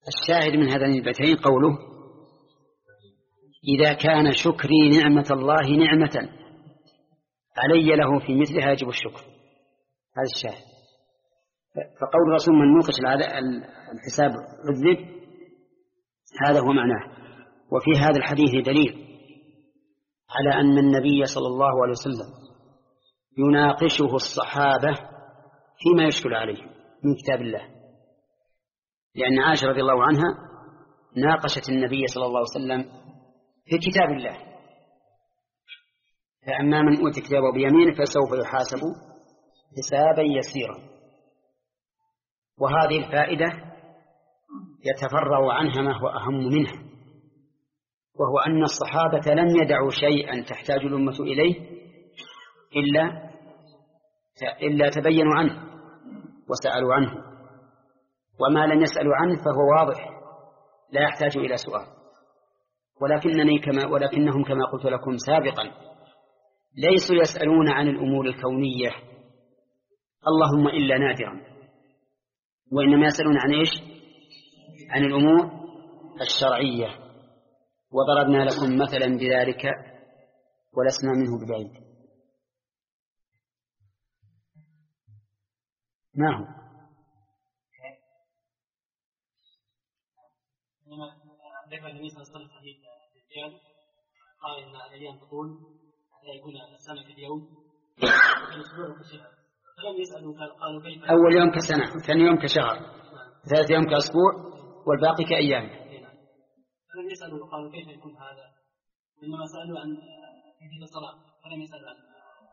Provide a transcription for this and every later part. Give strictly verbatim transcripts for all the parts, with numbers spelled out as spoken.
الشاهد من هذين البيتين قوله: إذا كان شكري نعمة الله نعمة علي له في مثلها يجب الشكر. هذا الشاهد. فقول الرسول: من نوقش الحساب عذب، هذا هو معناه. وفي هذا الحديث دليل على أن النبي صلى الله عليه وسلم يناقشه الصحابة فيما يشكل عليهم من كتاب الله، لأن عائشة رضي الله عنها ناقشت النبي صلى الله عليه وسلم في كتاب الله: فأما من أوتي كتابه بيمينه فسوف يحاسب حسابا يسيرا. وهذه الفائدة يتفرع عنها ما هو أهم منها، وهو أن الصحابة لم يدعوا شيئا تحتاج الأمة إليه إلا إلا تبينوا عنه وسألوا عنه، وما لم يسألوا عنه فهو واضح لا يحتاج إلى سؤال. ولكنني كما ولكنهم كما قلت لكم سابقا ليسوا يسألون عن الأمور الكونية اللهم إلا نادرا، وإنما يسألون عن إيش؟ عن الأمور الشرعية. وضربنا لكم مثلا بذلك ولسنا منه ببعيد. ما هو؟ ذكر النبي صلى الله عليه وسلم حديث الدجال، قال إن الأيام تقول حتى يكون السنة كاليوم والأسبوع كشهر، فلم يسألوا قالوا كيف؟ أول يوم كسنة، ثاني يوم كشهر، ثالث يوم كأسبوع، والباقي كأيام. فلم يسألوا قالوا كيف يكون هذا، إنما سألوا عن كيفية الصلاة، فلم يسألوا عن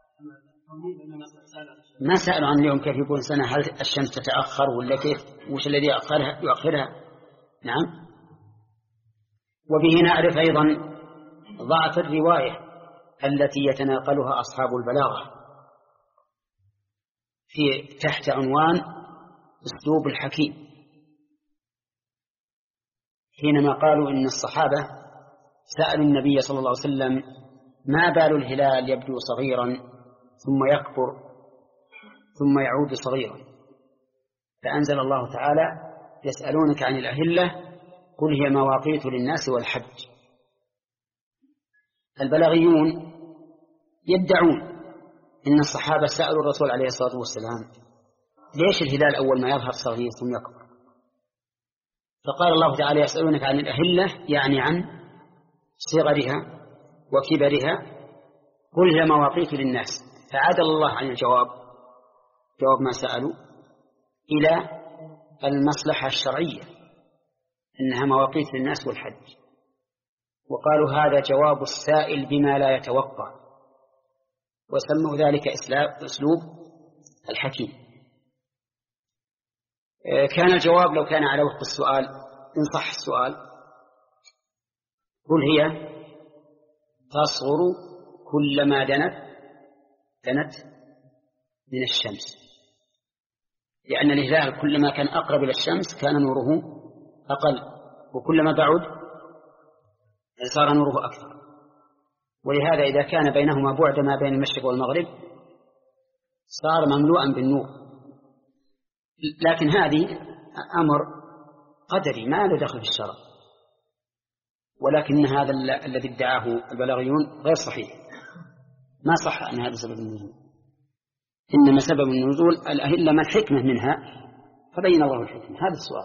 ما سألوا عن اليوم كيف يكون سنة، هل الشمس تتأخر ولا كيف، وش الذي يؤخرها يؤخرها. نعم. وبه نعرف أيضا ضعف الرواية التي يتناقلها أصحاب البلاغة في تحت عنوان أسلوب الحكيم، حينما قالوا إن الصحابة سألوا النبي صلى الله عليه وسلم: ما بال الهلال يبدو صغيرا ثم يكبر ثم يعود صغيرا؟ فأنزل الله تعالى: يسألونك عن الأهلة قل هي مواقيت للناس والحج. البلاغيون يدعون إن الصحابة سألوا الرسول عليه الصلاة والسلام: ليش الهلال أول ما يظهر صغير ثم يكبر؟ فقال الله تعالى: يسألونك عن الأهلة، يعني عن صغرها وكبرها، قل هي مواقيت للناس. فعدل الله عن الجواب، جواب ما سألوا، إلى المصلحة الشرعية، إنها مواقيت للناس والحج. وقالوا هذا جواب السائل بما لا يتوقع، وسموا ذلك أسلوب الحكيم. كان الجواب لو كان على وفق السؤال إن صح السؤال: قل هي تصغر كلما دنت دنت من الشمس، لأن الهلال كلما كان أقرب إلى الشمس كان نوره أقل، وكلما بعد صار نوره أكثر. ولهذا إذا كان بينهما بعد ما بين المشرق والمغرب صار مملوءا بالنور. لكن هذه أمر قدري ما له دخل في الشرع، ولكن هذا الذي ادعاه البلاغيون غير صحيح، ما صح أن هذا سبب النزول. إنما سبب النزول الأهلة، ما الحكمة منها؟ فبين الله الحكمة. هذا السؤال.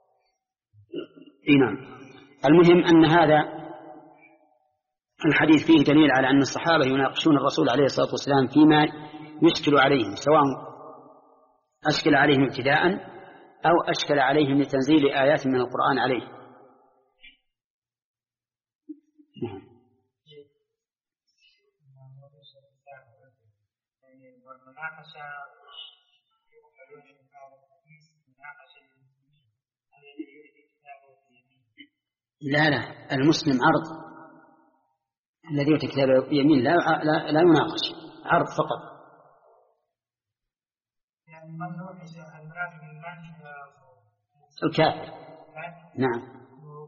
نعم. المهم أن هذا الحديث فيه دليل على أن الصحابة يناقشون الرسول عليه الصلاة والسلام فيما يشكل عليهم، سواء أشكل عليهم ابتداء أو أشكل عليهم لتنزيل آيات من القرآن عليه. نعم. لا لا المسلم عرض، الذي يؤتي كتابه يمين لا, لا, لا يناقش، عرض فقط. الكافر. نعم.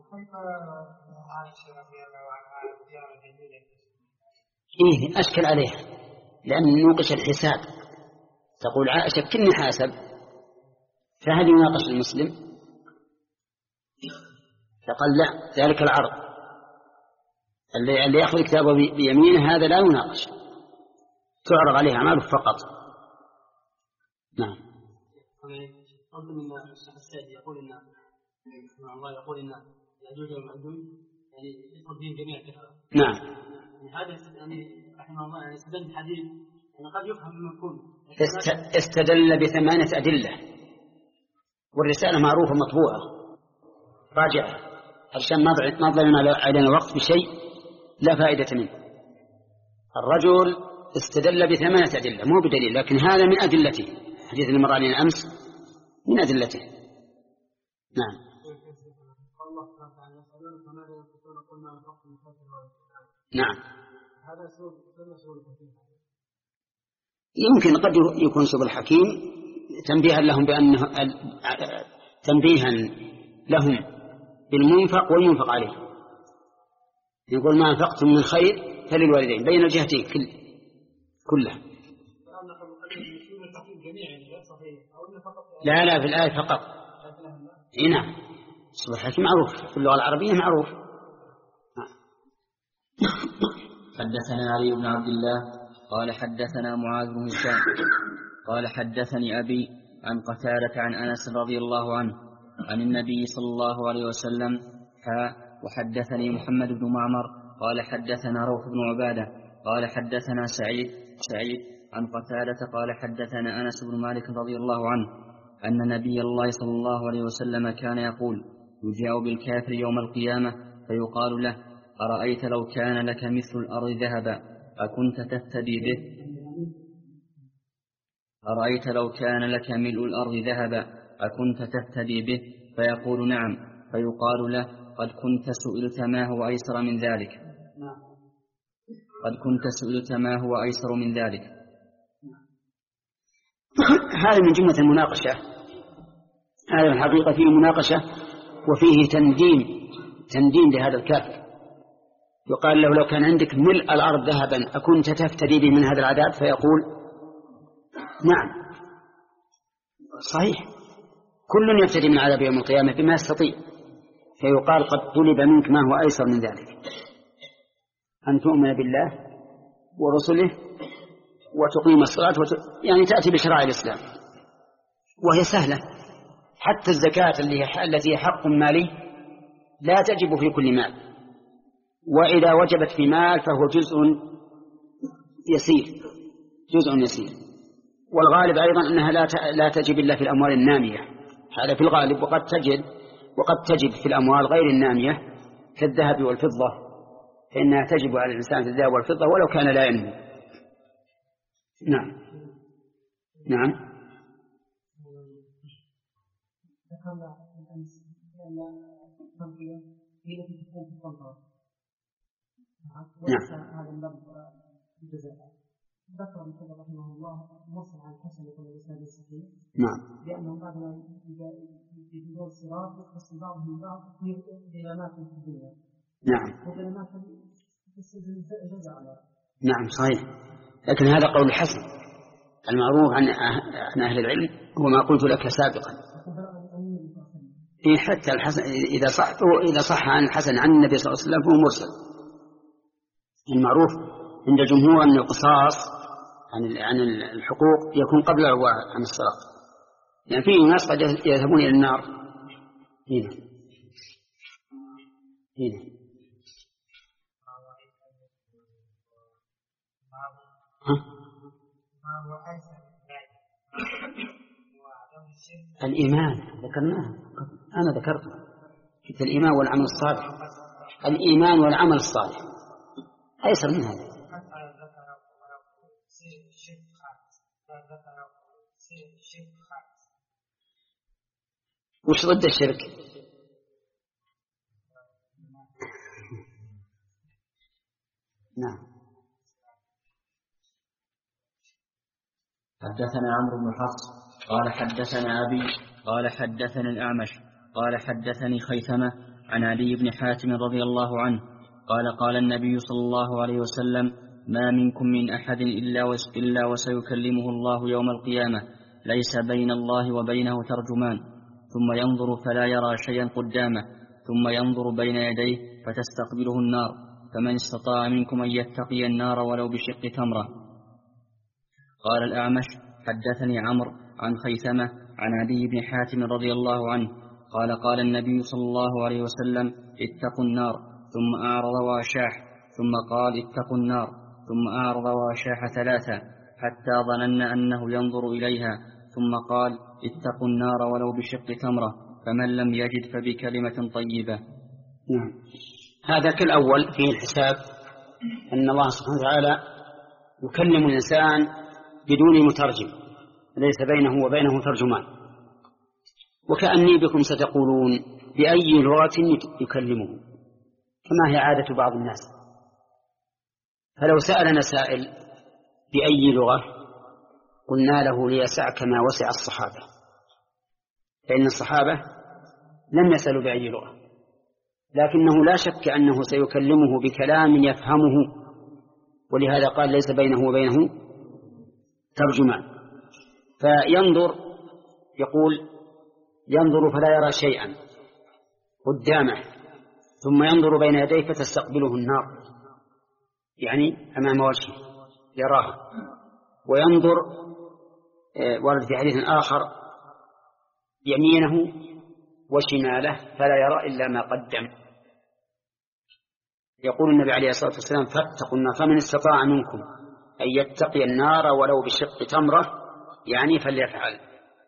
إيه أشكل عليها لأن نوقش الحساب. تقول عائشة كني حاسب، فهل يناقش المسلم؟ فقال لا، ذلك العرض اللي, اللي يأخذ كتابه بيمينه هذا لا يناقش، تعرض عليه أعماله فقط. نعم. أنتم من الشيخ السعدي يقول إن الله يقول إن يأجوج ومأجوج يعني يدخل فيهم جميع الكفرة. نعم. يعني هذا يعني رحمه الله يعني استدل بالحديث يعني قد يفهم من مفهوم. استدل بثمانية أدلة، والرسالة معروفة مطبوعة راجعة عشان ما ضيعنا علينا الوقت بشيء لا فائدة منه. الرجل استدل بثمانية أدلة مو بدليل، لكن هذا من أدلته، حديث اللي مر علينا أمس من أدلته. نعم. نعم. يمكن قد يكون سبل الحكيم تنبيها لهم بأنه تنبيها لهم بالمنفق والمنفق عليه. يقول ما أنفقتم من خير فللوالدين بين الجهتين كل كلها. لا لا في الآية فقط. نعم. سبل الحكيم معروف في اللغة العربية معروف. حدثنا علي بن عبد الله قال حدثنا معاذ بن هشام قال حدثني أبي عن قتادة عن أنس رضي الله عنه عن النبي صلى الله عليه وسلم حا وحدثني محمد بن معمر قال حدثنا روح بن عبادة قال حدثنا سعيد سعيد عن قتادة قال حدثنا أنس بن مالك رضي الله عنه أن نبي الله صلى الله عليه وسلم كان يقول يجاء بالكافر يوم القيامة فيقال له أرأيت لو كان لك مثل الأرض ذهبا أكنت تفتدي به أرأيت لو كان لك ملء الأرض ذهبا أكنت تفتدي به فيقول نعم فيقال له قد كنت سئلت ما هو أيسر من ذلك قد كنت سئلت ما هو أيسر من ذلك. هذا من جملة المناقشة، هذا الحقيقة فيه مناقشة وفيه تنديم تنديم لهذا الكافر. يقال له لو كان عندك ملء الأرض ذهبا أكنت تفتدي به من هذا العذاب؟ فيقول نعم صحيح، كل يفتدي من عذاب يوم القيامة بما يستطيع. فيقال قد طلب منك ما هو أيسر من ذلك، أن تؤمن بالله ورسله وتقيم الصلاة وت... يعني تأتي بشرائع الإسلام، وهي سهلة. حتى الزكاة التي هي حق مالي لا تجب في كل مال، وإذا وجبت في مال فهو جزء يسير جزء يسير والغالب أيضا أنها لا لا تجب إلا في الأموال النامية، هذا في الغالب. وقد تجد وقد تجب في الأموال غير النامية كالذهب والفضة، فإنها تجب على الإنسان في الذهب والفضة ولو كان لا ينمو. نعم. نعم. نعم. هذا اللفظ الجزاء ذكر ابن رحمه الله مرسل عن الحسن بن الاسناد الصحيح. نعم. لانه بعد ما يجوز الصراط يخص بعضهم من بعض في ظلامات في الدنيا. نعم. وظلامات جزاء على. نعم صحيح، لكن هذا قول الحسن المعروف عن عن اهل العلم هو ما قلت لك سابقا. حتى الحسن اذا صح اذا صح عن الحسن عن النبي صلى الله عليه وسلم فهو مرسل. المعروف عند الجمهور أن القصاص عن عن الحقوق يكون قبل عن الصلاة، يعني في ناس قد يذهبون إلى النار. هنا هنا الإيمان ذكرناه، أنا ذكرته في الإيمان والعمل الصالح. الإيمان والعمل الصالح أيسر من هذا. وش ضد الشرك؟ نعم. حدثنا عمرو بن حفص قال حدثنا أبي قال حدثنا الأعمش قال حدثني خيثمة عن علي بن حاتم رضي الله عنه قال قال النبي صلى الله عليه وسلم ما منكم من أحد إلا, إلا وسيكلمه الله يوم القيامة ليس بين الله وبينه ترجمان ثم ينظر فلا يرى شيئا قدامه ثم ينظر بين يديه فتستقبله النار فمن استطاع منكم أن يتقي النار ولو بشق تمرة. قال الأعمش حدثني عمرو عن خيثمة عن عدي بن حاتم رضي الله عنه قال قال النبي صلى الله عليه وسلم اتقوا النار ثم أعرض وأشاح ثم قال اتقوا النار ثم أعرض وأشاح ثلاثة حتى ظننا أنه ينظر إليها ثم قال اتقوا النار ولو بشق تمرة فمن لم يجد فبكلمة طيبة. نعم. هذا كالأول فيه الحساب أن الله سبحانه وتعالى يكلم الإنسان بدون مترجم ليس بينه وبينه ترجمان، وكأني بكم ستقولون بأي لغة يكلمه كما هي عادة بعض الناس. فلو سألنا سائل بأي لغة قلنا له ليسعك ما وسع الصحابة، فإن الصحابة لم يسألوا بأي لغة، لكنه لا شك أنه سيكلمه بكلام يفهمه، ولهذا قال ليس بينه وبينه ترجمان. فينظر يقول ينظر فلا يرى شيئا قدامه ثم ينظر بين يديه فتستقبله النار، يعني أمام وجهه يراها. وينظر ورد في حديث آخر يمينه وشماله فلا يرى إلا ما قدم. يقول النبي عليه الصلاة والسلام فاتقوا النار فمن استطاع منكم أن يتقي النار ولو بشق تمرة يعني فليفعل.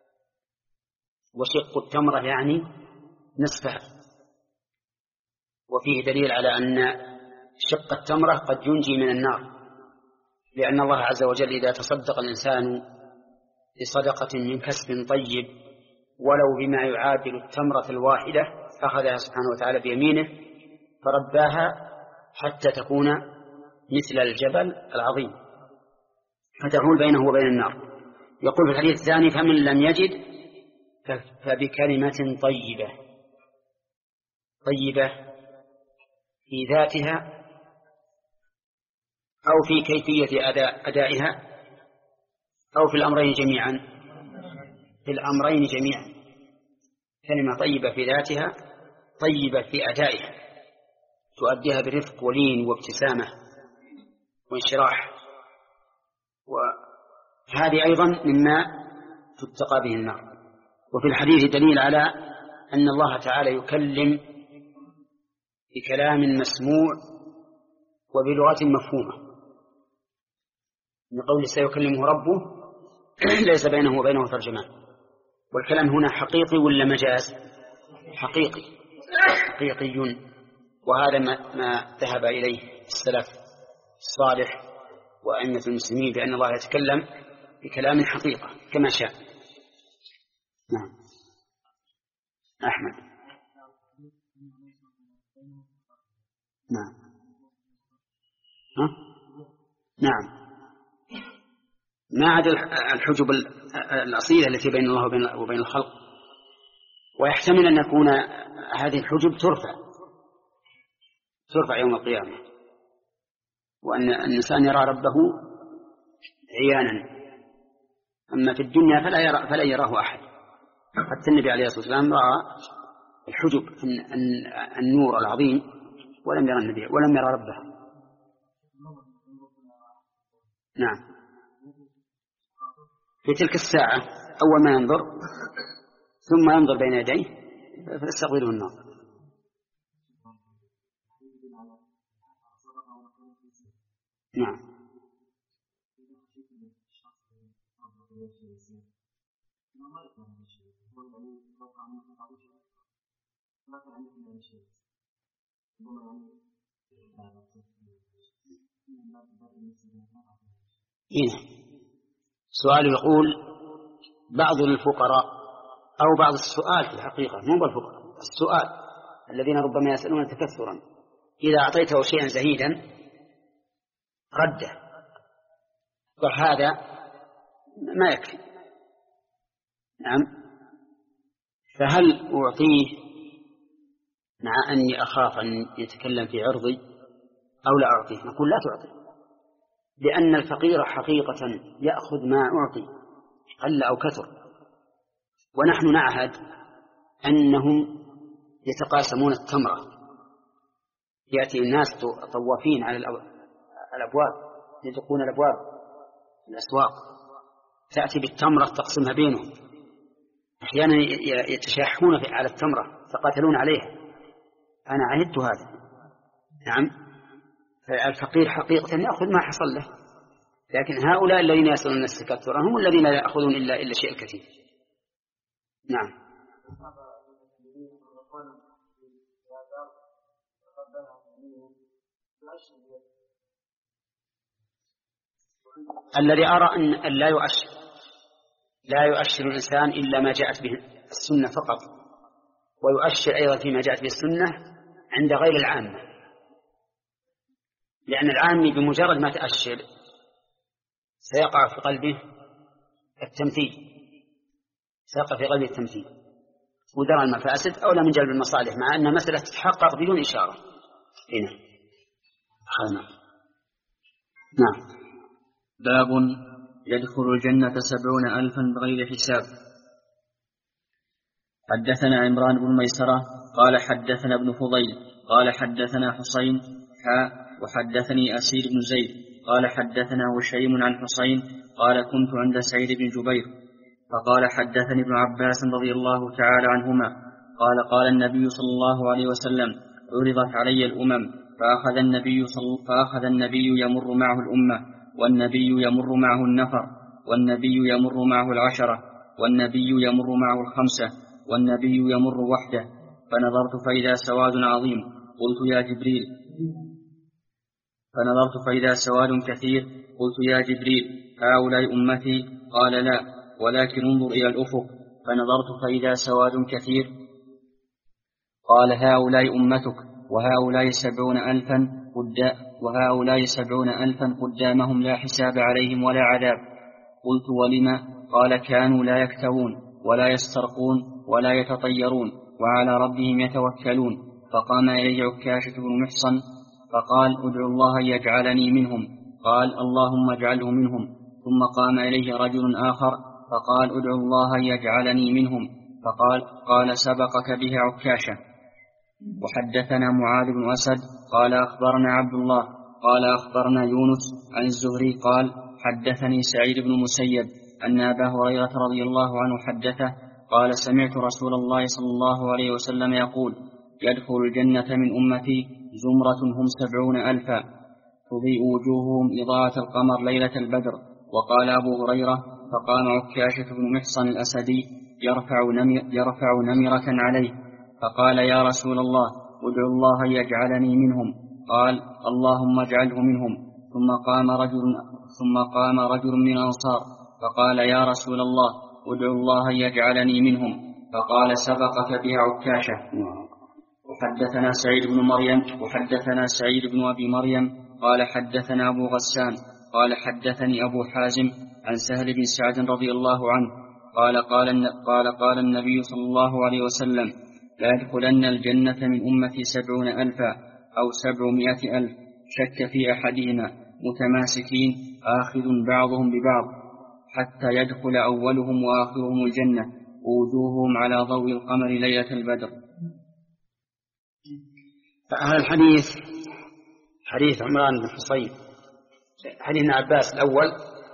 وشق التمرة يعني نصفها، وفيه دليل على أن شق التمرة قد ينجي من النار، لأن الله عز وجل إذا تصدق الإنسان بصدقة من كسب طيب ولو بما يعادل التمرة الواحدة أخذها سبحانه وتعالى بيمينه فرباها حتى تكون مثل الجبل العظيم فتحول بينه وبين النار. يقول في الحديث الثاني فمن لم يجد فبكلمة طيبة، طيبة في ذاتها أو في كيفية أداء أدائها أو في الأمرين جميعا، في الأمرين جميعا. كلمة طيبة في ذاتها، طيبة في أدائها، تؤديها برفق ولين وابتسامة وانشراح. وهذه أيضا مما تتقى به النار. وفي الحديث دليل على أن الله تعالى يكلم بكلام مسموع وبلغة مفهومة، من قوله سيكلمه ربه ليس بينه وبينه ترجمان. والكلام هنا حقيقي ولا مجاز؟ حقيقي، حقيقي. وهذا ما ذهب إليه السلف الصالح وأئمة المسلمين بأن الله يتكلم بكلام حقيقة كما شاء. نعم. أحمد. نعم. ها؟ نعم. ما عدا الحجب الأصيلة التي بين الله وبين الخلق، ويحتمل أن يكون هذه الحجب ترفع ترفع يوم القيامة، وأن الإنسان يرى ربه عيانا. أما في الدنيا فلا يرى فلا يراه أحد. حتى النبي عليه الصلاة والسلام رأى الحجب النور العظيم ولم يرى النبي ولم يرى ربه. نعم. في تلك الساعة أول ما ينظر ثم ينظر بين يديه فيستقبله النار. نعم. هنا سؤال يقول بعض الفقراء أو بعض السؤال في الحقيقة مو بالفقراء، السؤال الذين ربما يسألون تكثرا إذا أعطيته شيئا زهيدا رده، وهذا ما يكفي. نعم. فهل أعطيه مع أني أخاف أن يتكلم في عرضي أو لا أعطيه؟ نقول لا تعطي، لأن الفقير حقيقة يأخذ ما أعطي قل أو كثر، ونحن نعهد أنهم يتقاسمون التمرة. يأتي الناس طوافين على الأبواب، يدقون الأبواب الأسواق، تأتي بالتمرة تقسمها بينهم. أحيانا يتشاحون على التمرة فقاتلون عليها. أنا عهدت هذا. نعم، فالفقير حقيقة يأخذ ما حصل له، لكن هؤلاء الذين يصلون التكثر هم الذين لا يأخذون إلا إلا شيء كثير. نعم. الذي أرى أن لا يؤشر لا يؤشر الإنسان إلا ما جاءت به السنة فقط، ويؤشر أيضا فيما جاءت به السنة عند غير العامة، لأن العامي بمجرد ما تأشر سيقع في قلبه التمثيل، سيقع في قلبه التمثيل ودرى المفاسد أولى من جلب المصالح، مع أن مسألة تتحقق بدون إشارة. هنا خلنا. نعم. باب يدخل الجنة سبعون ألفا بغير حساب. حدثنا عمران بن ميسرة قال حدثنا ابن فضيل قال حدثنا حسين حاء وحدثني أسير بن زيد قال حدثنا هشيم عن حسين قال كنت عند سعيد بن جبير فقال حدثني ابن عباس رضي الله تعالى عنهما قال قال النبي صلى الله عليه وسلم عرضت علي الأمم فأخذ النبي, صل... فأخذ النبي يمر معه الأمة، والنبي يمر معه النفر، والنبي يمر معه العشرة، والنبي يمر معه الخمسة، والنبي يمر وحده، فنظرت فإذا سواد عظيم قلت يا جبريل فنظرت فإذا سواد كثير قلت يا جبريل هؤلاء أمتي؟ قال لا، ولكن انظر إلى الأفق. فنظرت فإذا سواد كثير قال هؤلاء أمتك، وهؤلاء سبعون ألفا قد وهؤلاء سبعون ألفا قدامهم لا حساب عليهم ولا عذاب. قلت ولما؟ قال كانوا لا يكتوون ولا يسترقون ولا يتطيرون وعلى ربهم يتوكلون. فقام إليه عكاشة بن محصن فقال ادعو الله يجعلني منهم. قال اللهم اجعله منهم. ثم قام إليه رجل آخر فقال ادعو الله يجعلني منهم. فقال قال سبقك بها عكاشة. وحدثنا معاذ بن أسد قال أخبرنا عبد الله قال أخبرنا يونس عن الزهري قال حدثني سعيد بن مسيب أن أبا هريرة رضي الله عنه حدثه قال سمعت رسول الله صلى الله عليه وسلم يقول يدخل الجنة من أمتي زمرة هم سبعون ألفا تضيء وجوههم إضاءة القمر ليلة البدر. وقال أبو هريرة فقام عكاشة بن محصن الأسدي يرفع, نمر يرفع نمرة عليه فقال يا رسول الله ادعو الله يجعلني منهم. قال اللهم اجعله منهم. ثم قام رجل ثم قام رجل من الأنصار فقال يا رسول الله ادعو الله يجعلني منهم. فقال سبقك بها عكاشة. وحدثنا سعيد بن مريم وحدثنا سعيد بن أبي مريم قال حدثنا أبو غسان قال حدثني أبو حازم عن سهل بن سعد رضي الله عنه قال قال, قال, قال النبي صلى الله عليه وسلم لا يدخلن الجنة من أمتي سبعون ألفا أو سبعمائة ألف شك في أحدهما متماسكين آخذ بعضهم ببعض حتى يدخل أولهم وآخرهم الجنة ووجوههم على ضوء القمر ليلة البدر. فهذا الحديث حديث عمران بن حصين حديث ابن عباس الأول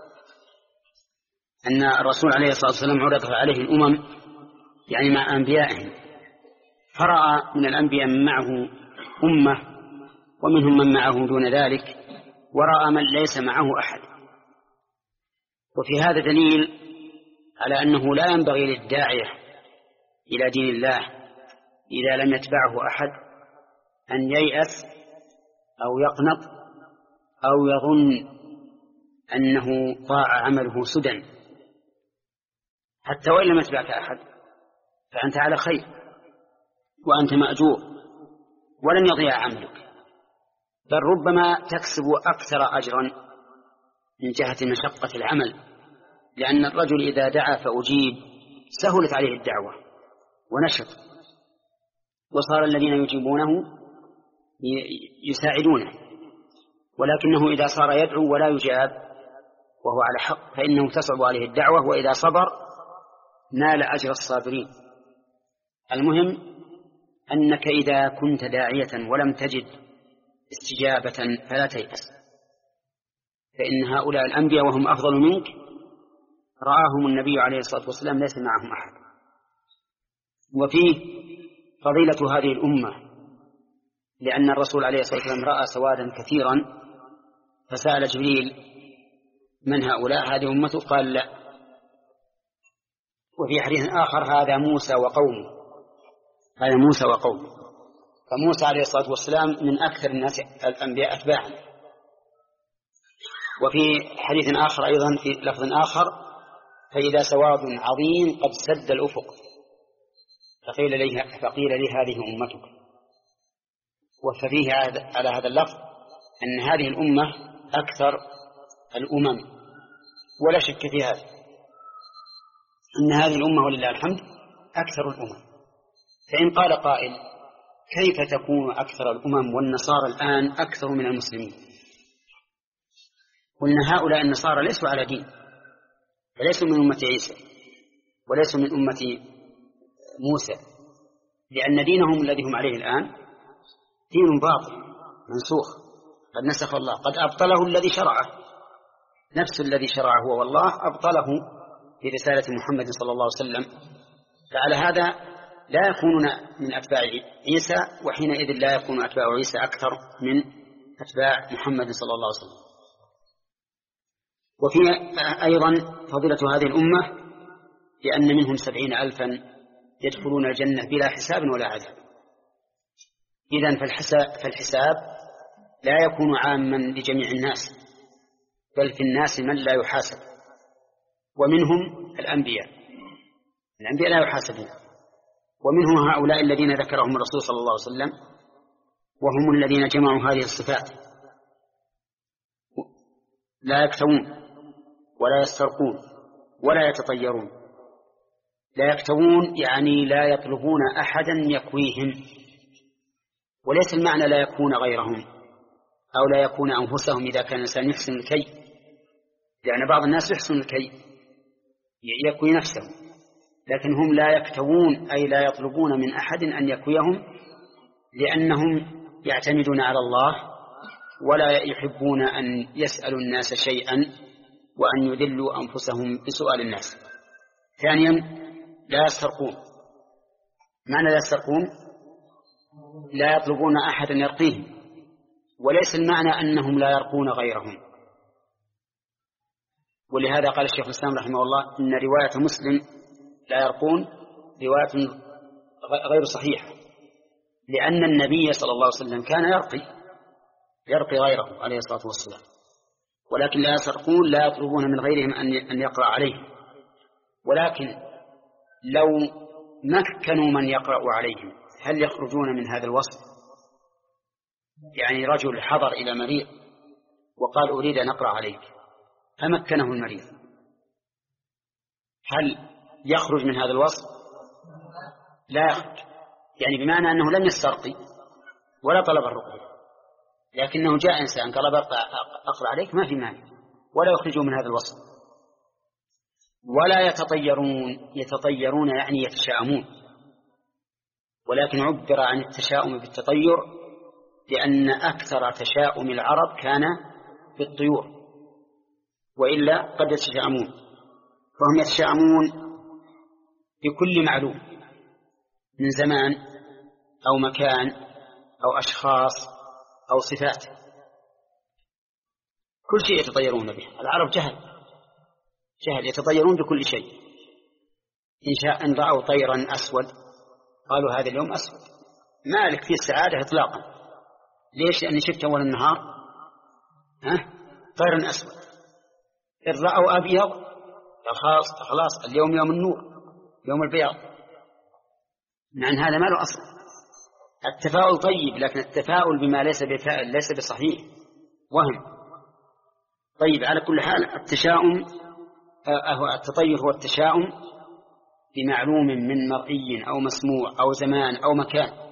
أن الرسول عليه الصلاة والسلام عرض عليه الأمم يعني مع أنبيائهم، فرأى من الأنبياء من معه أمة ومنهم من معه دون ذلك، ورأى من ليس معه أحد. وفي هذا دليل على أنه لا ينبغي للداعية إلى دين الله إذا لم يتبعه أحد أن ييأس أو يقنط أو يظن أنه ضاع عمله سدى، حتى وإن لم يتبعك أحد فأنت على خير وأنت مأجور ولن يضيع عملك، بل ربما تكسب أكثر أجرا من جهة مشقة العمل، لأن الرجل إذا دعا فأجيب سهلت عليه الدعوة ونشط، وصار الذين يجيبونه يساعدونه، ولكنه إذا صار يدعو ولا يجاب وهو على حق فإنه تصعب عليه الدعوة، وإذا صبر نال أجر الصابرين. المهم أنك إذا كنت داعية ولم تجد استجابة فلا تيأس، فإن هؤلاء الأنبياء وهم أفضل منك رآهم النبي عليه الصلاة والسلام ليس معهم أحد. وفيه فضيلة هذه الأمة، لأن الرسول عليه الصلاة والسلام رأى سوادا كثيرا فسأل جبريل من هؤلاء؟ هذه أمته؟ قال لا. وفي حديث آخر هذا موسى وقومه، هذا موسى وقومه. فموسى عليه الصلاة والسلام من أكثر الناس الأنبياء أتباعا. وفي حديث آخر أيضا في لفظ آخر فإذا سواد عظيم قد سد الأفق فقيل لي, فقيل لي هذه أمتك. وفيه على هذا اللفظ أن هذه الأمة أكثر الأمم، ولا شك في هذا أن هذه الأمة ولله الحمد أكثر الأمم. فإن قال قائل كيف تكون أكثر الأمم والنصارى الآن أكثر من المسلمين؟ قلنا هؤلاء النصارى ليسوا على دين، وليسوا من أمة عيسى وليسوا من أمة موسى، لأن دينهم الذي هم عليه الآن دين باطل منسوخ قد نسخ الله، قد أبطله الذي شرعه، نفس الذي شرعه هو والله أبطله في رسالة محمد صلى الله عليه وسلم. فعلى هذا لا يكونون من أتباع عيسى، وحينئذ لا يكون أتباع عيسى أكثر من أتباع محمد صلى الله عليه وسلم. وفي أيضا فضيلة هذه الأمة لأن منهم سبعين ألفا يدخلون الجنة بلا حساب ولا عذاب. إذن فالحساب لا يكون عاما لجميع الناس، بل في الناس من لا يحاسب، ومنهم الأنبياء، الأنبياء لا يحاسبون، ومنهم هؤلاء الذين ذكرهم الرسول صلى الله عليه وسلم، وهم الذين جمعوا هذه الصفات: لا يكتوون ولا يسترقون ولا يتطيرون. لا يكتوون يعني لا يطلبون أحدا يكويهم، وليس المعنى لا يكون غيرهم أو لا يكون أنفسهم إذا كان الإنسان يحسن الكي، لأن بعض الناس يحسن الكي يكوي نفسه، لكن هم لا يكتوون أي لا يطلبون من أحد أن يكويهم، لأنهم يعتمدون على الله ولا يحبون أن يسألوا الناس شيئا وأن يذلوا أنفسهم بسؤال الناس. ثانيا لا يسترقون. معنى لا يسترقون لا يطلبون أحدا يرقيهم، وليس المعنى أنهم لا يرقون غيرهم. ولهذا قال الشيخ الإسلام رحمه الله إن رواية مسلم لا يرقون رواية غير صحيحة، لأن النبي صلى الله عليه وسلم كان يرقي يرقي غيره عليه الصلاة والسلام، ولكن لا يسرقون لا يطلبون من غيرهم أن يقرأ عليهم. ولكن لو مكنوا من يقرأ عليهم هل يخرجون من هذا الوصف؟ يعني رجل حضر إلى مريض وقال أريد أن أقرأ عليك، فمكنه المريض، هل يخرج من هذا الوصف؟ لا يخرج، يعني بمعنى أنه لم يسترقي ولا طلب الرقية، لكنه جاء إنسان قال أقرأ عليك ما في مانع، ولا يخرجوا من هذا الوصف. ولا يتطيرون. يتطيرون يعني يتشاءمون، ولكن عبر عن التشاؤم بالتطير لأن أكثر تشاؤم العرب كان بالطيور، وإلا قد يتشاءمون. فهم يتشاءمون بكل معلوم من زمان أو مكان أو أشخاص أو صفات، كل شيء يتطيرون به. العرب جهل جهل يتطيرون بكل شيء. إن شاء أن رأوا طيرا أسود قالوا هذا اليوم أسود، ما لك فيه السعادة إطلاقا. ليش؟ لأني شفت أول النهار ها طيرا أسود. إن رأوا أبيض خلاص خلاص اليوم يوم النور يوم البياض. مع أن هذا ما له أصل. التفاؤل طيب، لكن التفاؤل بما ليس بفاعل ليس بصحيح، وهم. طيب على كل حال التشاؤم أهو التطير هو التشاؤم بمعلوم من مرئي أو مسموع أو زمان أو مكان.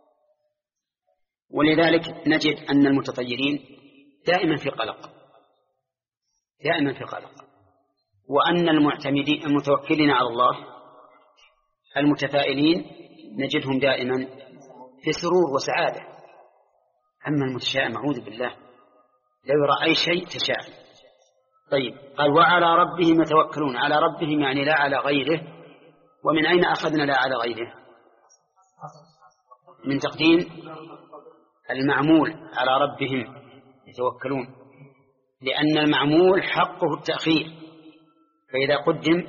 ولذلك نجد أن المتطيرين دائما في قلق دائما في قلق وأن المعتمدين المتوكلين على الله المتفائلين نجدهم دائما في سرور وسعادة. أما المتشائم أعوذ بالله لا يرى أي شيء تشاءم. طيب قال وعلى ربهم يتوكلون. على ربهم يعني لا على غيره. ومن أين أخذنا لا على غيره؟ من تقديم المعمول على ربهم يتوكلون، لأن المعمول حقه التأخير، فإذا قدم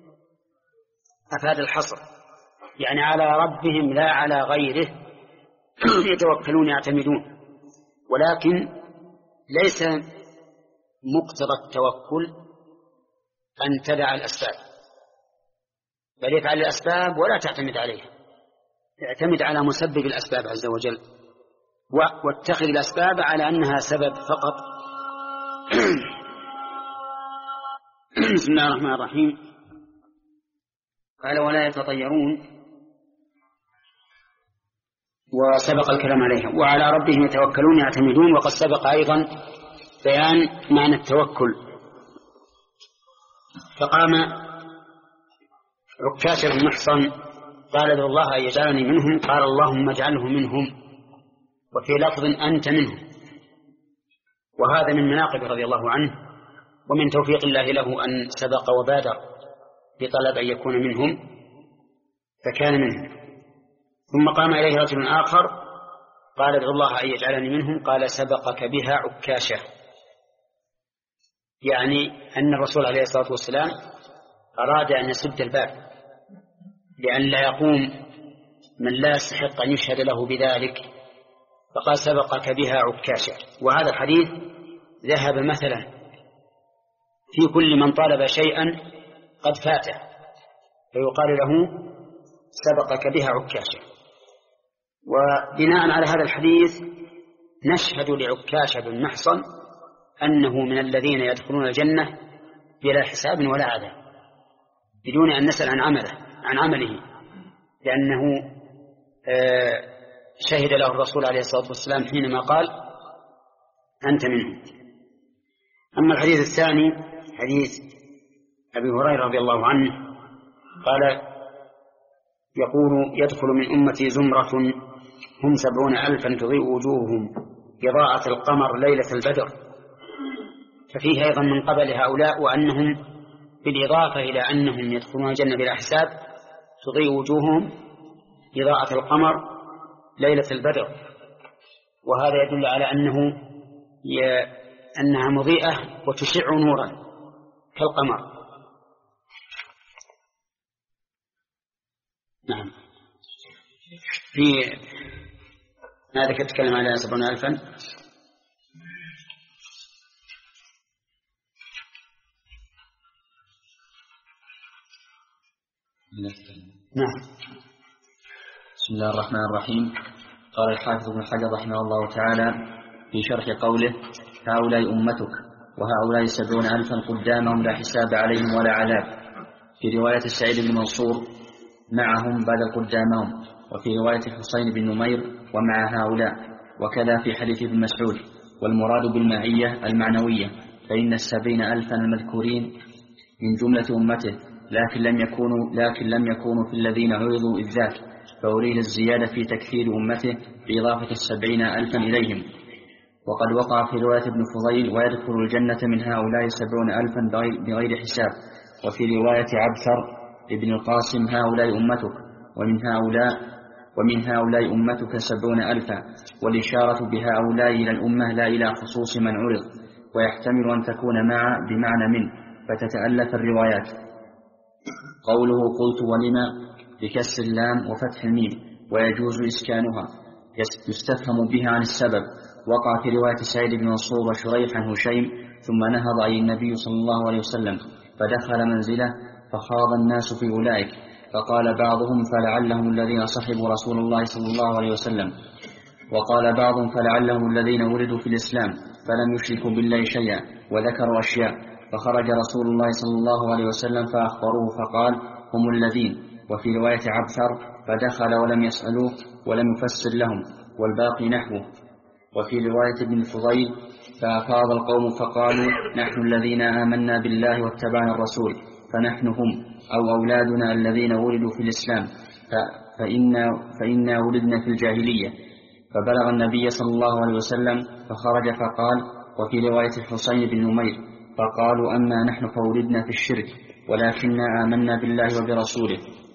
أفاد الحصر، يعني على ربهم لا على غيره يتوكلون يعتمدون. ولكن ليس مقتضى التوكل أن تدع الأسباب، بل يفعل الأسباب ولا تعتمد عليها، اعتمد على مسبب الأسباب عز وجل، واتخذ الأسباب على أنها سبب فقط. بسم الله الرحمن الرحيم. قال ولا يتطيرون، وسبق الكلام عليها. وعلى ربهم يتوكلون يعتمدون، وقد سبق أيضا بيان معنى التوكل. فقام عكاشة بن محصن قال ادعو الله أن يجعلني منهم، قال اللهم اجعله منهم، وفي لفظ أنت منهم. وهذا من مناقب رضي الله عنه ومن توفيق الله له أن سبق وبادر بطلب أن يكون منهم فكان منهم. ثم قام إليه رجل آخر قال ادعو الله أن يجعلني منهم، قال سبقك بها عكاشة، يعني أن الرسول عليه الصلاة والسلام أراد أن يسد الباب لأن لا يقوم من لا يستحق أن يشهد له بذلك، فقال سبقك بها عكاشة. وهذا الحديث ذهب مثلا في كل من طالب شيئا قد فاته فيقال له سبقك بها عكاشة. وبناء على هذا الحديث نشهد لعكاشة بن محصن أنه من الذين يدخلون الجنة بلا حساب ولا عذاب بدون أن نسأل عن عمله عن عمله لأنه شهد له الرسول عليه الصلاة والسلام حينما قال أنت منهم. أما الحديث الثاني حديث أبي هريرة رضي الله عنه قال يقول يدخل من أمتي زمرة هم سبعون ألفا تضيء وجوههم إضاءة القمر ليلة البدر. ففيه أيضا من قبل هؤلاء وأنهم بالإضافة إلى أنهم يدخلون الجنة بلا حساب تضيء وجوههم إضاءة القمر ليلة البدر. وهذا يدل على أنه ي... أنها مضيئة وتشع نورا كالقمر. نعم. في هذا كتكلم على سبعون ألفا. نعم. بسم الله الرحمن الرحيم. قال الحافظ ابن حجر رحمه الله تعالى في شرح قوله هؤلاء أمتك وهؤلاء سبعون ألفا قدامهم لا حساب عليهم ولا عذاب، في رواية سعيد بن منصور معهم بعد قدامهم، وفي رواية حسين بن نمير ومع هؤلاء، وكذا في حديث ابن مسعود. والمراد بالمعية المعنوية، فإن السبعين ألفا المذكورين من جملة أمته، لكن لم يكونوا لكن لم يكونوا في الذين عرضوا إذ ذاك، فأريد الزيادة في تكثير أمته بإضافة السبعين ألفا إليهم. وقد وقع في رواية ابن فضيل ويدخل الجنة من هؤلاء سبعون ألفا بغير حساب. وفي رواية عبثر ابن القاسم هؤلاء أمتك ومن هؤلاء ومن هؤلاء أمتك سبعون ألفا، والإشارة بهؤلاء إلى الأمة لا إلى خصوص من عرض، ويحتمل أن تكون مع بمعنى من، فتتألف الروايات. قوله قلت ولما بكسر اللام وفتح الميم ويجوز إسكانها يستفهم بها عن السبب. وقع في رواية سعيد بن منصور وشريح عن هشيم ثم نهض أي النبي صلى الله عليه وسلم فدخل منزله فخاض الناس في أولئك، فقال بعضهم فلعلهم الذين صحبوا رسول الله صلى الله عليه وسلم، وقال بعضهم فلعلهم الذين ولدوا في الإسلام فلم يشركوا بالله شيئا، وذكروا أشياء. فخرج رسول الله صلى الله عليه وسلم فأخبروه فقال هم الذين. وفي رواية عبثر فدخل ولم يسألوه ولم يفسر لهم، والباقي نحوه. وفي رواية ابن الفضيل فأفاض القوم فقالوا نحن الذين آمنا بالله واتبعنا الرسول، فنحن هم أو أولادنا الذين ولدوا في الإسلام، فإنا, فإنا ولدنا في الجاهلية. فبلغ النبي صلى الله عليه وسلم فخرج فقال. وفي رواية الحسين بن نمير فقالوا أما نحن فولدنا في الشرك ولكننا آمنا بالله وبرسوله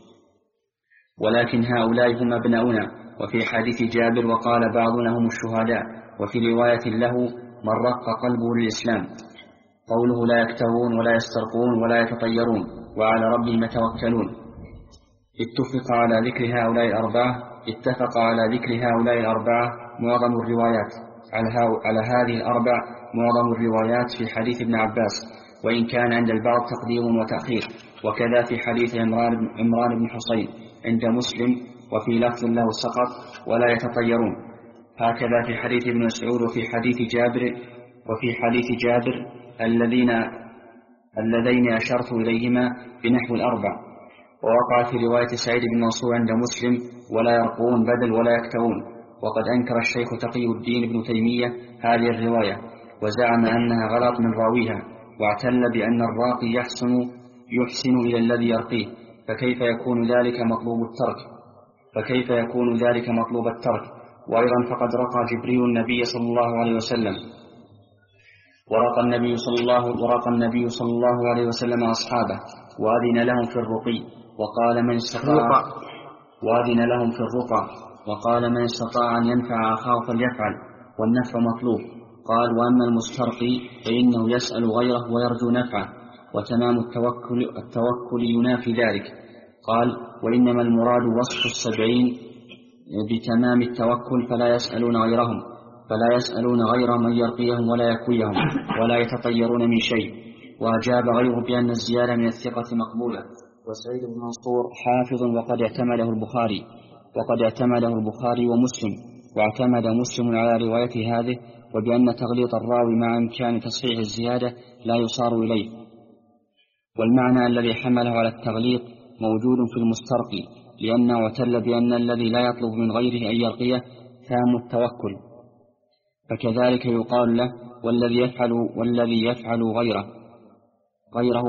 ولكن هؤلاء هم أبناؤنا. وفي حديث جابر وقال بعضنا هم الشهداء. وفي رواية له من رق قلبه للإسلام. قوله لا يكتوون ولا يسترقون ولا يتطيرون وعلى ربهم يتوكلون. اتفق على ذكر هؤلاء الأربعة اتفق على ذكر هؤلاء الأربعة معظم الروايات على, على هذه الأربع معظم الروايات في حديث ابن عباس، وإن كان عند البعض تقديم وتأخير. وكذا في حديث عمران بن حصين عند مسلم وفي لفظ له سقط ولا يتطيرون. هكذا في حديث ابن مسعود وفي حديث جابر وفي حديث جابر الذين اللذين أشرت إليهما بنحو الأربع. ووقع في رواية سعيد بن منصور عند مسلم ولا يرقون بدل ولا يكتوون. وقد أنكر الشيخ تقي الدين ابن تيمية هذه الرواية وزعم أنها غلط من راويها، واعتل بأن الراقي يحسن يحسن إلى الذي يرقيه، فكيف يكون ذلك مطلوب الترك فكيف يكون ذلك مطلوب الترك وأيضا فقد رقى جبريل النبي صلى الله عليه وسلم ورقى النبي صلى الله ورقى النبي صلى الله عليه وسلم أصحابه وأذن لهم في الرقي وقال من استطاع وأذن لهم في الرقى وقال من استطاع أن ينفع أخاه فليفعل والنفع مطلوب. قال وأما المسترقي فإنه يسأل غيره ويرجو نفعه، وتمام التوكل, التوكل ينافي ذلك. قال وإنما المراد وصف السبعين بتمام التوكل فلا يسألون غيرهم فلا يسألون غيرهم أن يرقيهم ولا يكويهم ولا يتطيرون من شيء. وأجاب غيره بأن الزيادة من الثقة مقبولة. وسعيد بن منصور حافظ وقد اعتمده البخاري وقد اعتمده البخاري ومسلم، واعتمد مسلم على رواية هذه وبأن تغليط الراوي مع إمكان تصحيح الزيادة لا يصار إليه. والمعنى الذي حمله على التغليط موجود في المسترقي، لأنه اعتل بأن الذي لا يطلب من غيره أن يرقيه تام التوكل، فكذلك يقال له والذي يفعل والذي يفعل غيره غيره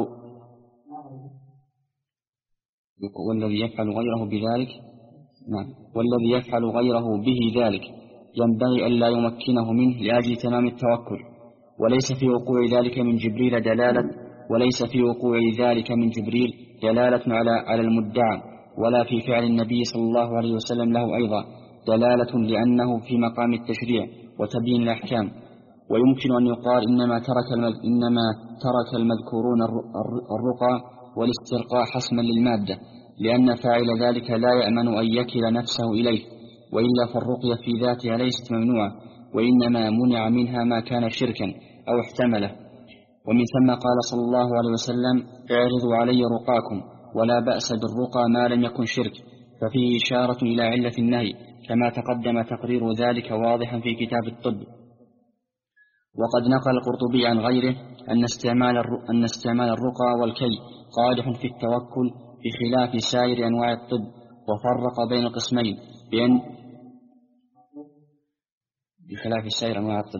والذي يفعل غيره بذلك نعم والذي يفعل غيره به ذلك ينبغي ألا يمكنه منه لأجل تمام التوكل. وليس في وقوع ذلك من جبريل دلالة وليس في وقوع ذلك من جبريل دلالة على على المدعى، ولا في فعل النبي صلى الله عليه وسلم له أيضا دلالة، لأنه في مقام التشريع وتبيين الأحكام. ويمكن أن يقال إنما ترك إنما ترك المذكورون الرقى والاسترقاء حسما للمادة، لأن فاعل ذلك لا يأمن أن يكل نفسه إليه، وإلا فالرقية في ذاتها ليست ممنوعة، وإنما منع منها ما كان شركا أو احتمله. ومن ثم قال صلى الله عليه وسلم اعرضوا علي رقاكم ولا بأس بالرقى ما لم يكن شرك، ففيه إشارة إلى علة النهي كما تقدم تقرير ذلك واضحا في كتاب الطب. وقد نقل القرطبي عن غيره أن استعمال أن استعمال الرقى والكي قادح في التوكل بخلاف سائر أنواع الطب، وفرق بين القسمين بأن بخلاف سائر أنواع الطب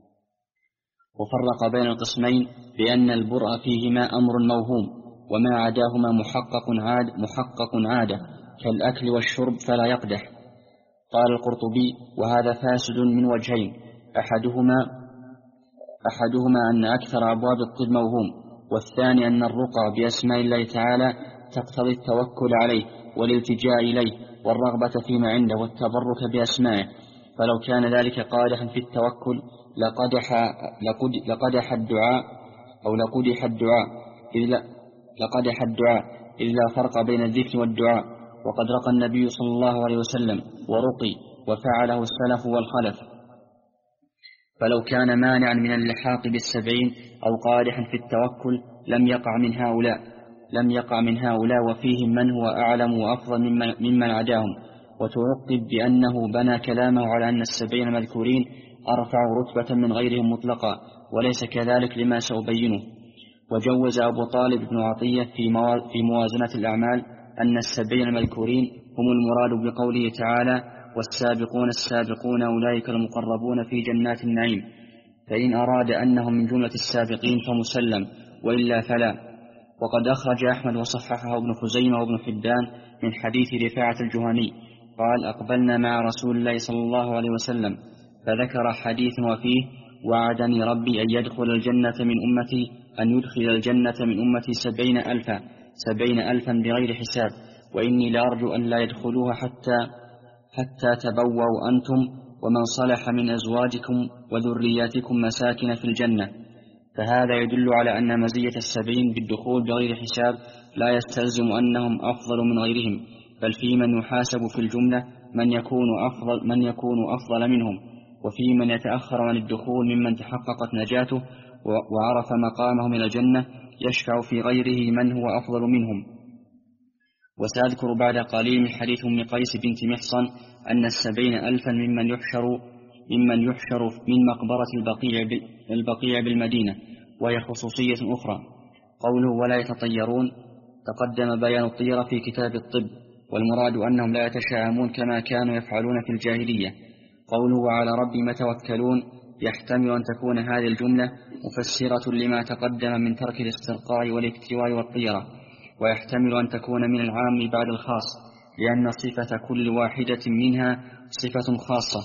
وفرق بين القسمين بأن البرء فيهما أمر موهوم، وما عداهما محقق عاد محقق عادة كالأكل والشرب فلا يقدح. قال القرطبي وهذا فاسد من وجهين، أحدهما أحدهما أن أكثر أبواب الطب موهوم، والثاني أن الرقى بأسماء الله تعالى تقتضي التوكل عليه والالتجاء إليه والرغبة فيما عنده والتبرك بأسمائه، فلو كان ذلك قادحا في التوكل لقدح, لقدح الدعاء أو لقدح الدعاء إذ لا لقدح الدعاء إذ لا فرق بين الذكر والدعاء. وقد رقى النبي صلى الله عليه وسلم ورقي وفعله السلف والخلف، فلو كان مانعا من اللحاق بالسبعين أو قادحا في التوكل لم يقع من هؤلاء لم يقع من هؤلاء وفيهم من هو أعلم وأفضل ممن عداهم. وتعقب بأنه بنى كلامه على أن السبعين المذكورين أرفع رتبة من غيرهم مطلقا، وليس كذلك لما سأبينه. وجوز أبو طالب بن عطية في موازنة الأعمال أن السبعين المذكورين هم المراد بقوله تعالى والسابقون السابقون أولئك المقربون في جنات النعيم، فإن أراد أنهم من جملة السابقين فمسلم، وإلا فلا. وقد أخرج أحمد وصححه ابن خزيمة وابن حبان من حديث رفاعة الجهني قال أقبلنا مع رسول الله صلى الله عليه وسلم فذكر حديث وفيه وعدني ربي أن يدخل الجنة من أمتي أن يدخل الجنة من أمتي سبعين ألفا سبعين ألفا بغير حساب وإني لأرجو أن لا يدخلوها حتى حتى تبوأوا أنتم ومن صلح من أزواجكم وذرياتكم مساكن في الجنة. فهذا يدل على أن مزية السبعين بالدخول بغير حساب لا يستلزم أنهم أفضل من غيرهم، بل في من يحاسب في الجملة من يكون أفضل, من يكون أفضل منهم، وفي من يتأخر عن الدخول ممن تحققت نجاته وعرف مقامه من الجنة يشفع في غيره من هو أفضل منهم. وسأذكر بعد قليل من حديث أم قيس بنت محصن أن السبعين ألفا ممن يحشر ممن يحشر من مقبرة البقيع, البقيع بالمدينة، وهي خصوصية أخرى. قوله ولا يتطيرون تقدم بيان الطيرة في كتاب الطب، والمراد أنهم لا يتشاءمون كما كانوا يفعلون في الجاهلية. قوله وعلى ربي ما توكلون يحتمل أن تكون هذه الجملة مفسرة لما تقدم من ترك الاسترقاء والاكتواء والطيرة، ويحتمل أن تكون من العام بعد الخاص، لأن صفة كل واحدة منها صفة خاصة.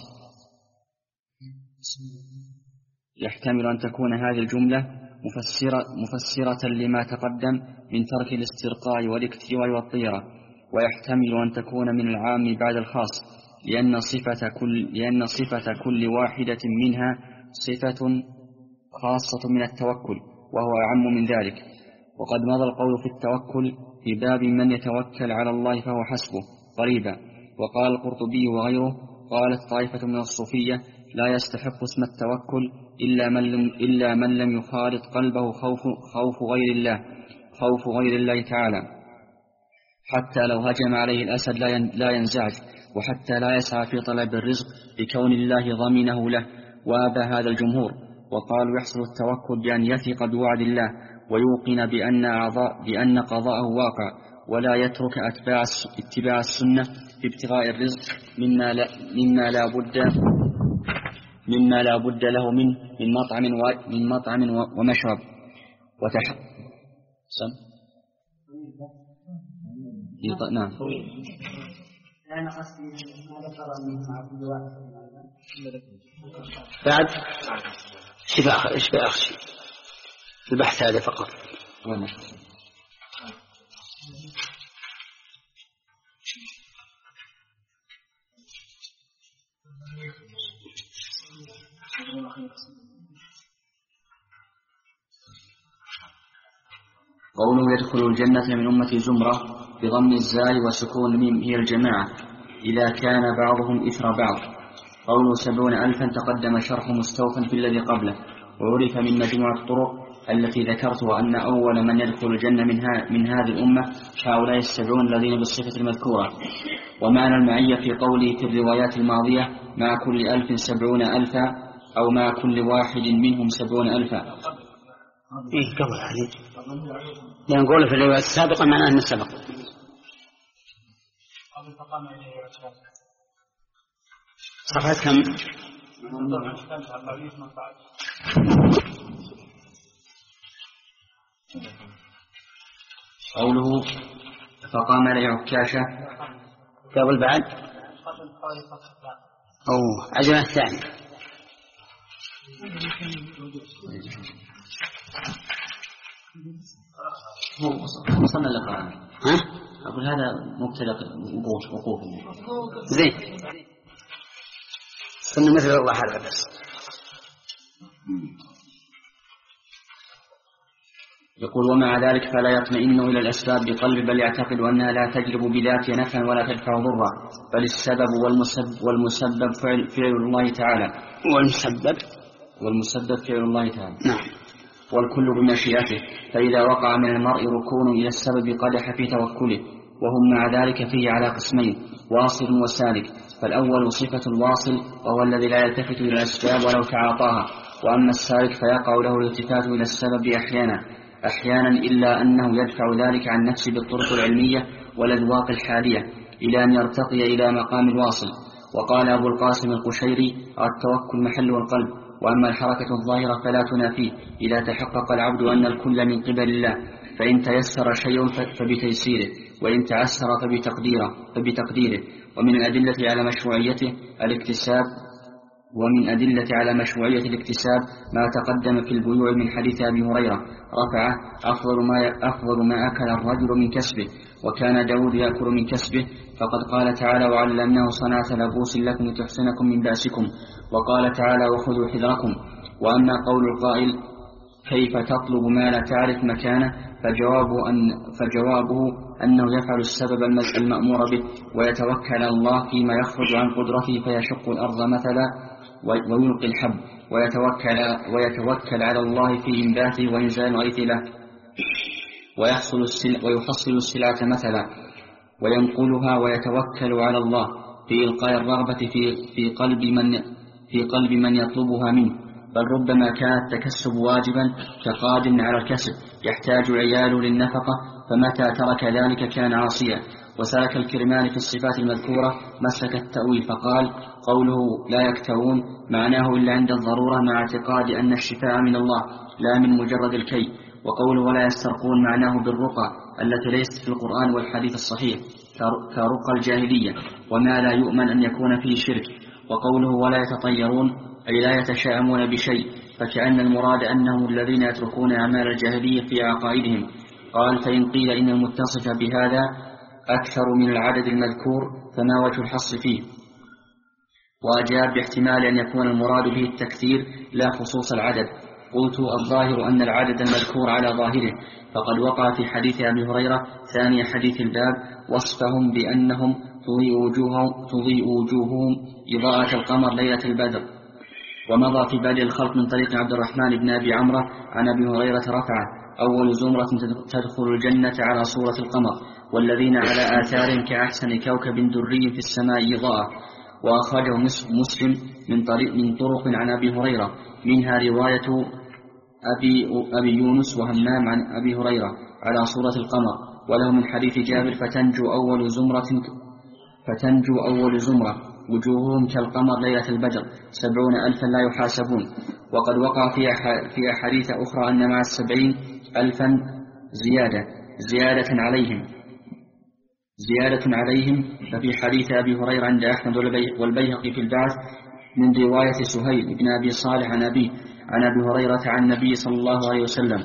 يحتمل أن تكون هذه الجملة مفسرة, مفسرة لما تقدم من ترك الاسترقاء والاكتواء والطيرة، ويحتمل أن تكون من العام بعد الخاص، لأن صفة كل, لأن صفة كل واحدة منها صفة خاصة من التوكل، وهو أعم من ذلك. وقد مضى القول في التوكل في باب من يتوكل على الله فهو حسبه قريبا. وقال القرطبي وغيره قالت طائفة من الصوفية لا يستحق اسم التوكل إلا من لم, إلا من لم يخالط قلبه خوف, خوف غير الله خوف غير الله تعالى، حتى لو هجم عليه الأسد لا ينزعج، وحتى لا يسعى في طلب الرزق بكون الله ضمنه له. وأبى هذا الجمهور، وقالوا يحصل التوكل بأن يثق بوعد الله ويوقن بأن, أعضاء بأن قضاءه واقع، ولا يترك أتباع اتباع السنة في ابتغاء الرزق مما لا, مما لا بد مما لا بد له منه من مطعم من مطعم ومشرب وتح سم نعم. بعد شفاء ايش بأخشي البحث هذا فقط. قوله يدخل الجنة من أمة زمرة بضم الزاي وسكون الميم هي الجماعة إذا كان بعضهم إثر بعض. قوله سبعون ألفا تقدم شرح مستوفا في الذي قبله، وعرف من مجموعة الطرق التي ذكرتها أن أول من يدخل الجنة من, من هذه الأمة هؤلاء السبعون الذين بالصفة المذكورة. ومعنى المعية في قوله في الروايات الماضية مع كل ألف سبعون ألفا أو مع كل واحد منهم سبعون ألفا. إيه قبل هذه لنقول في الرواية السابقة معناه أنه سبق. صفحة كم؟ قوله فقام لي عكاشة قبل بعد أو عجلة الثانية. وصلنا للقرآن. ها؟ أقول هذا مبتدأ وقوف وقوف زين صرنا مثل الله هذا بس. يقول ومع ذلك فلا يطمئن إلى الأسباب بقلب، بل يعتقد أنها لا تجلب بذاتها نفعا ولا تدفع ضرا، بل السبب والمسبب, والمسبب فعل, فعل الله تعالى والمسبب والمسبب فعل الله تعالى نعم، والكل بمشيئته. فإذا وقع من المرء ركون إلى السبب قدح في توكله، وهم مع ذلك فيه على قسمين واصل وسالك. فالأول صفة الواصل وهو الذي لا يلتفت إلى الأسباب ولو تعاطاها، وأما السالك فيقع له الالتفات إلى السبب أحيانا أحيانا إلا أنه يدفع ذلك عن نفسه بالطرق العلمية والأذواق الحالية إلى أن يرتقي إلى مقام الواصل. وقال أبو القاسم القشيري التوكل محل القلب، وأما الحركة الظاهرة فلا تنافيه إذا تحقق العبد أن الكل من قبل الله، فإن تيسر شيء فبتيسيره، وإن تعسر فبتقديره, فبتقديره. ومن الأدلة على مشروعيته الاكتساب ومن أدلة على مشروعية الاكتساب ما تقدم في البيوع من حديث أبي هريرة رفعه: أفضل ما, أفضل ما أكل الرجل من كسبه، وكان داود يأكل من كسبه. فقد قال تعالى: وعلمناه صنعة لبوس لكم لتحسنكم من بأسكم. وقال تعالى: وخذوا حذركم. وأما قول القائل: كيف تطلب ما لا تعرف مكانه؟ فجوابه, أن فجوابه أنه يفعل السبب المأمور به ويتوكل على الله فيما يخرج عن قدرته، فيشق الأرض مثلا ويلقي الحب، ويتوكل, ويتوكل على الله في إنباته وإنزال الغيث له، ويحصل السل ويحصل السلعة مثلا وينقلها، ويتوكل على الله في إلقاء الرغبة في, في, قلب من في قلب من يطلبها منه. بل ربما كان التكسب واجبا كقادم على الكسب يحتاج عيال للنفقة، فمتى ترك ذلك كان عاصيا. وسلك الكرماني في الصفات المذكورة مسلك التأويل فقال: قوله لا يكتوون معناه إلا عند الضرورة، مع اعتقاد أن الشفاء من الله لا من مجرد الكي. وقوله ولا يسترقون معناه بالرقى التي ليست في القرآن والحديث الصحيح كرقى الجاهلية وما لا يؤمن أن يكون فيه شرك. وقوله ولا يتطيرون أي لا يتشاءمون بشيء، فكأن المراد أنهم الذين يتركون أعمال الجاهلية في عقائدهم. قال: فإن قيل إن المتصف بهذا أكثر من العدد المذكور فما وجه الحصر فيه؟ وأجاب باحتمال أن يكون المراد به التكثير لا خصوص العدد. قلت: الظاهر أن العدد المذكور على ظاهره، فقد وقع في حديث أبي هريرة ثاني حديث الباب وصفهم بأنهم تضيء وجوههم, تضيء وجوههم إضاءة القمر ليلة البدر. ومضى في بدء الخلق من طريق عبد الرحمن بن أبي عمرو عن أبي هريرة رفعه: أول زمرة تدخل الجنة على صورة القمر، والذين على آثارهم كأحسن كوكب دري في السماء إضاءة. وأخرجه مسلم من طريق من طرق عن أبي هريرة، منها رواية أبي, أبي يونس وهمام عن أبي هريرة على صورة القمر، وله من حديث جابر: فتنجو أول زمرة فتنجو أول زمرة وجوههم كالقمر ليلة البدر سبعون ألفا لا يحاسبون. وقد وقع في أحاديث أخرى أن مع السبعين ألفا زيادة زيادة عليهم زيادة عليهم ففي حديث أبي هريرة عند أحمد والبيهقي في البعث من رواية سهيل بن أبي صالح عن أبي عن أبي هريرة عن النبي صلى الله عليه وسلم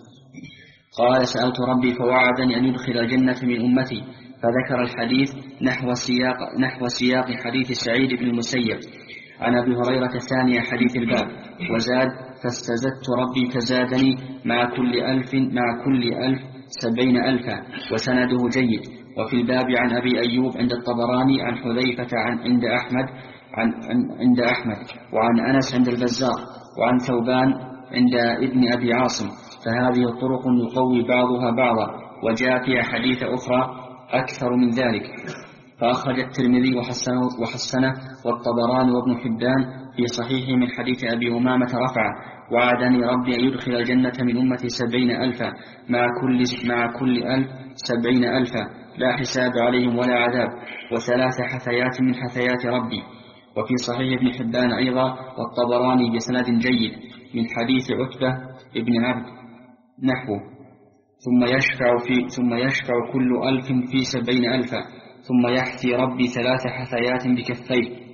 قال: سألت ربي فوعدني أن يدخل الجنة من أمتي، فذكر الحديث نحو سياق, نحو سياق حديث سعيد بن المسيب عن أبي هريرة ثاني حديث الباب، وزاد: فاستزدت ربي فزادني مع كل ألف مع كل ألف سبعين ألفا، وسنده جيد. وفي الباب عن أبي أيوب عند الطبراني عن حذيفة عن عند أحمد عن عند أحمد وعن أنس عند البزار وعن ثوبان عند ابن أبي عاصم. فهذه طرق يقوي بعضها بعضا، وجاء في أحاديث أخرى أكثر من ذلك. فأخرج الترمذي وحسنه, وحسنه والطبراني وابن حبان في صحيحه من حديث أبي أمامة رفعه: وعدني ربي أن يدخل الجنة من أمتي سبعين ألفا مع كل, مع كل ألف سبعين ألفا لا حساب عليهم ولا عذاب، وثلاث حثيات من حثيات ربي. وفي صحيح ابن حبان أيضا والطبراني بسند جيد من حديث عتبة ابن عبد نحوه: ثم يشفع, في ثم يشفع كل ألف في سبعين ألفا، ثم يحثي ربي ثلاث حثيات بكفيه.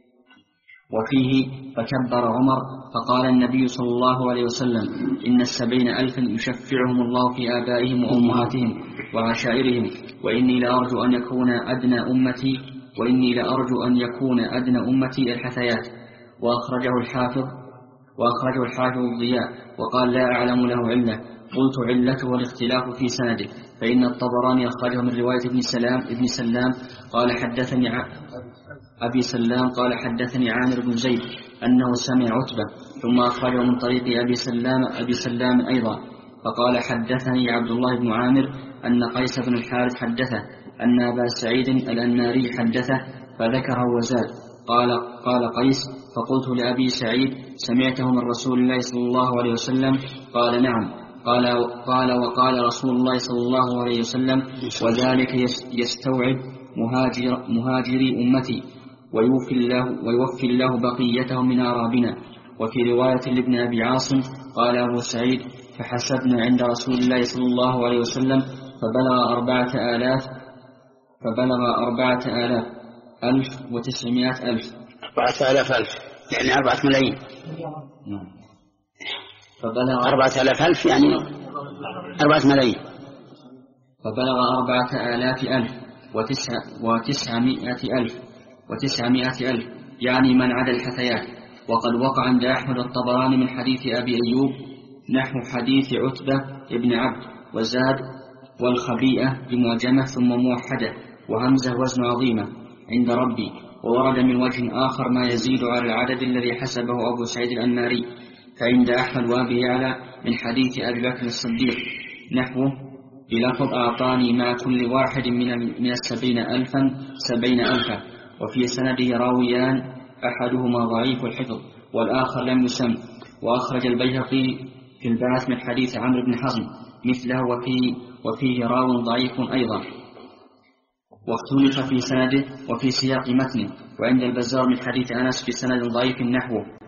وفيه: فكبر عمر فقال النبي صلى الله عليه وسلم: إن السبعين ألفا يشفعهم الله في آبائهم وأمهاتهم وعشائرهم، وإني لأرجو أن يكون أدنى أمتي وإني لأرجو أن يكون أدنى أمتي الحثيات. وأخرجه الحافظ وأخرجه الحافظ الضياء وقال: لا أعلم له علة. قلت: علته والاختلاف في سنده، فإن الطبراني أخرجه من رواية ابن سلام ابن سلام قال حدثني ع... أبي سلام قال حدثني عامر بن زيد أنه سمع عتبة، ثم أخرجه من طريق أبي سلام أبي سلام أيضا فقال حدثني عبد الله بن عامر أن قيس بن الحارث حدثه أن أبا سعيد الأناري حدثه فذكره وزاد. قال قال قيس: فقلت لأبي سعيد: سمعته من رسول الله صلى الله عليه وسلم؟ قال: نعم. قال قال وقال رسول الله صلى الله عليه وسلم: وذلك يستوعب مهاجر مهاجري أمتي ويوفي الله, ويوفي الله بقيتهم من أعرابنا. وفي رواية لابن أبي عاصم قال أبو سعيد: فحسبنا عند رسول الله صلى الله عليه وسلم فبلغ أربعة آلاف فبلغ أربعة آلاف ألف وتسعمائة ألف أربعة آلاف ألف يعني أربعة ملايين. نعم. فبلغ أربعة آلاف ألف يعني أربعة ملايين. فبلغ أربعة آلاف ألف وتسع وتسعمائة ألف وتسعمائة ألف يعني من عدا الحثيات. وقد وقع عند أحمد الطبراني من حديث أبي أيوب نحو حديث عتبة ابن عبد وزاد والخبيئة بمعجمة ثم موحدة وهمزة وزن عظيمة عند ربي. وورد من وجه آخر ما يزيد على العدد الذي حسبه أبو سعيد الأنماري فعند أحمد وأبي يعلى من حديث أبي بكر الصديق نحوه بلفظ أعطاني مع كل واحد من من السبعين ألفا سبعين ألفا. وفي سنده راويان أحدهما ضعيف الحفظ والآخر لم يسم. وأخرج البيهقي في البعث من حديث عمرو بن حزم مثله وفيه, وفيه راو ضعيف أيضا واختلف في سنده وفي سياق متنه. وعند البزار من حديث أنس في سند ضعيف نحوه